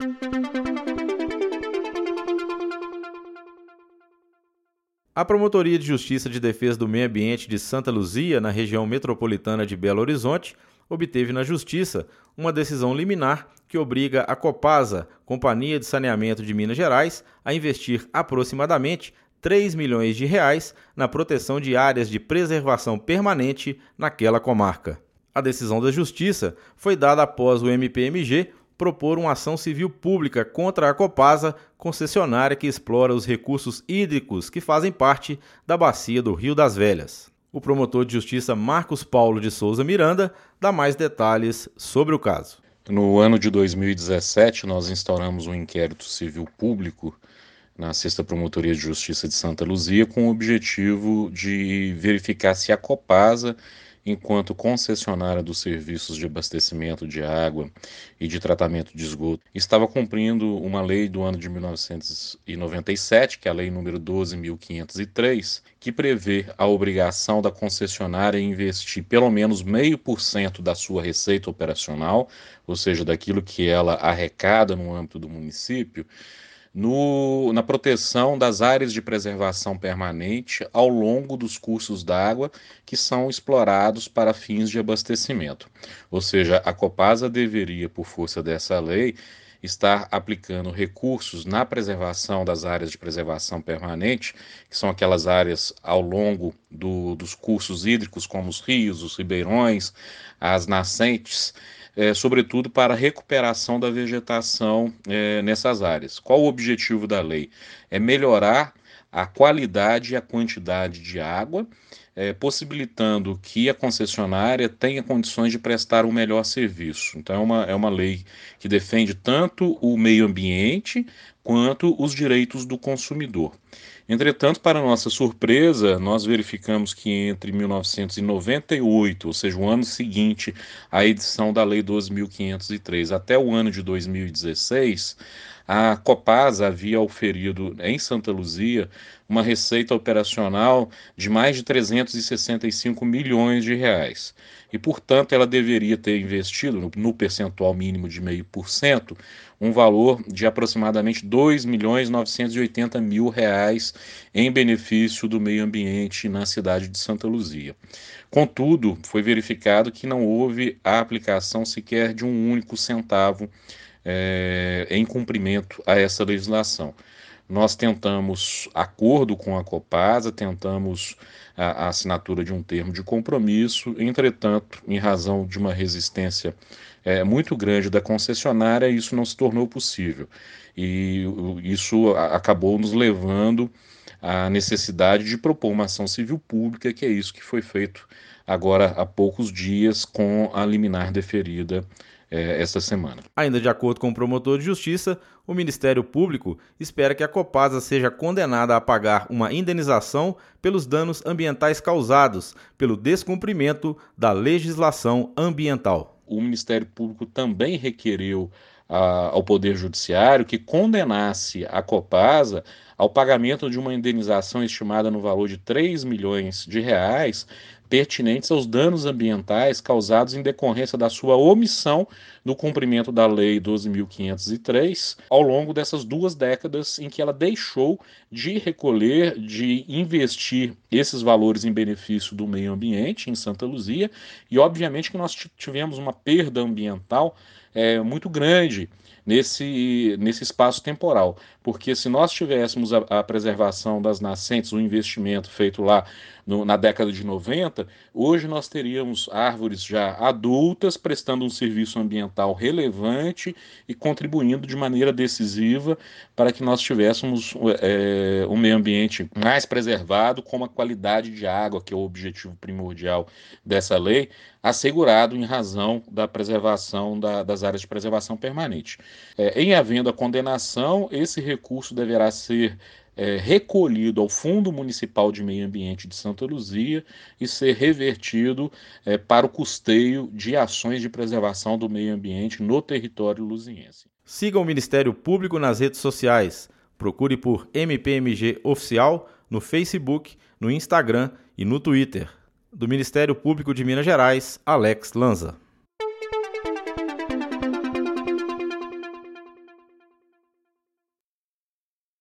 A Promotoria de Justiça de Defesa do Meio Ambiente de Santa Luzia, na região metropolitana de Belo Horizonte, obteve na Justiça uma decisão liminar que obriga a Copasa, Companhia de Saneamento de Minas Gerais, a investir aproximadamente R$ 3 milhões na proteção de áreas de preservação permanente naquela comarca. A decisão da Justiça foi dada após o MPMG propor uma ação civil pública contra a Copasa, concessionária que explora os recursos hídricos que fazem parte da bacia do Rio das Velhas. O promotor de justiça Marcos Paulo de Souza Miranda dá mais detalhes sobre o caso. No ano de 2017, nós instauramos um inquérito civil público na 6ª Promotoria de Justiça de Santa Luzia com o objetivo de verificar se a Copasa, enquanto concessionária dos serviços de abastecimento de água e de tratamento de esgoto, estava cumprindo uma lei do ano de 1997, que é a Lei número 12.503, que prevê a obrigação da concessionária em investir pelo menos 0,5% da sua receita operacional, ou seja, daquilo que ela arrecada no âmbito do município, na proteção das áreas de preservação permanente ao longo dos cursos d'água que são explorados para fins de abastecimento. Ou seja, a Copasa deveria, por força dessa lei, estar aplicando recursos na preservação das áreas de preservação permanente, que são aquelas áreas ao longo dos cursos hídricos, como os rios, os ribeirões, as nascentes, sobretudo para a recuperação da vegetação nessas áreas. Qual o objetivo da lei? É melhorar a qualidade e a quantidade de água, possibilitando que a concessionária tenha condições de prestar um melhor serviço. Então é uma lei que defende tanto o meio ambiente quanto os direitos do consumidor. Entretanto, para nossa surpresa, nós verificamos que entre 1998, ou seja, o ano seguinte à edição da Lei 12.503, até o ano de 2016, a Copasa havia oferido em Santa Luzia uma receita operacional de mais de 365 milhões de reais. E, portanto, ela deveria ter investido, no percentual mínimo de 0,5%, um valor de aproximadamente R$ 2.980.000 em benefício do meio ambiente na cidade de Santa Luzia. Contudo, foi verificado que não houve a aplicação sequer de um único centavo em cumprimento a essa legislação. Nós tentamos acordo com a Copasa, tentamos a assinatura de um termo de compromisso, entretanto, em razão de uma resistência muito grande da concessionária, isso não se tornou possível. E isso acabou nos levando à necessidade de propor uma ação civil pública, que é isso que foi feito agora há poucos dias com a liminar deferida esta semana. Ainda de acordo com o promotor de justiça, o Ministério Público espera que a Copasa seja condenada a pagar uma indenização pelos danos ambientais causados pelo descumprimento da legislação ambiental. O Ministério Público também requereu ao Poder Judiciário que condenasse a Copasa ao pagamento de uma indenização estimada no valor de R$ 3 milhões pertinentes aos danos ambientais causados em decorrência da sua omissão no cumprimento da Lei 12.503 ao longo dessas 2 décadas em que ela deixou de recolher, de investir esses valores em benefício do meio ambiente em Santa Luzia, e obviamente que nós tivemos uma perda ambiental muito grande nesse espaço temporal, porque se nós tivéssemos a preservação das nascentes, o investimento feito lá na década de 90, hoje nós teríamos árvores já adultas prestando um serviço ambiental relevante e contribuindo de maneira decisiva para que nós tivéssemos um meio ambiente mais preservado, com uma qualidade de água, que é o objetivo primordial dessa lei, assegurado em razão da preservação das áreas de preservação permanente. Em havendo a condenação, esse recurso deverá ser recolhido ao Fundo Municipal de Meio Ambiente de Santa Luzia e ser revertido para o custeio de ações de preservação do meio ambiente no território luziense. Siga o Ministério Público nas redes sociais. Procure por MPMG Oficial no Facebook, no Instagram e no Twitter. Do Ministério Público de Minas Gerais, Alex Lanza.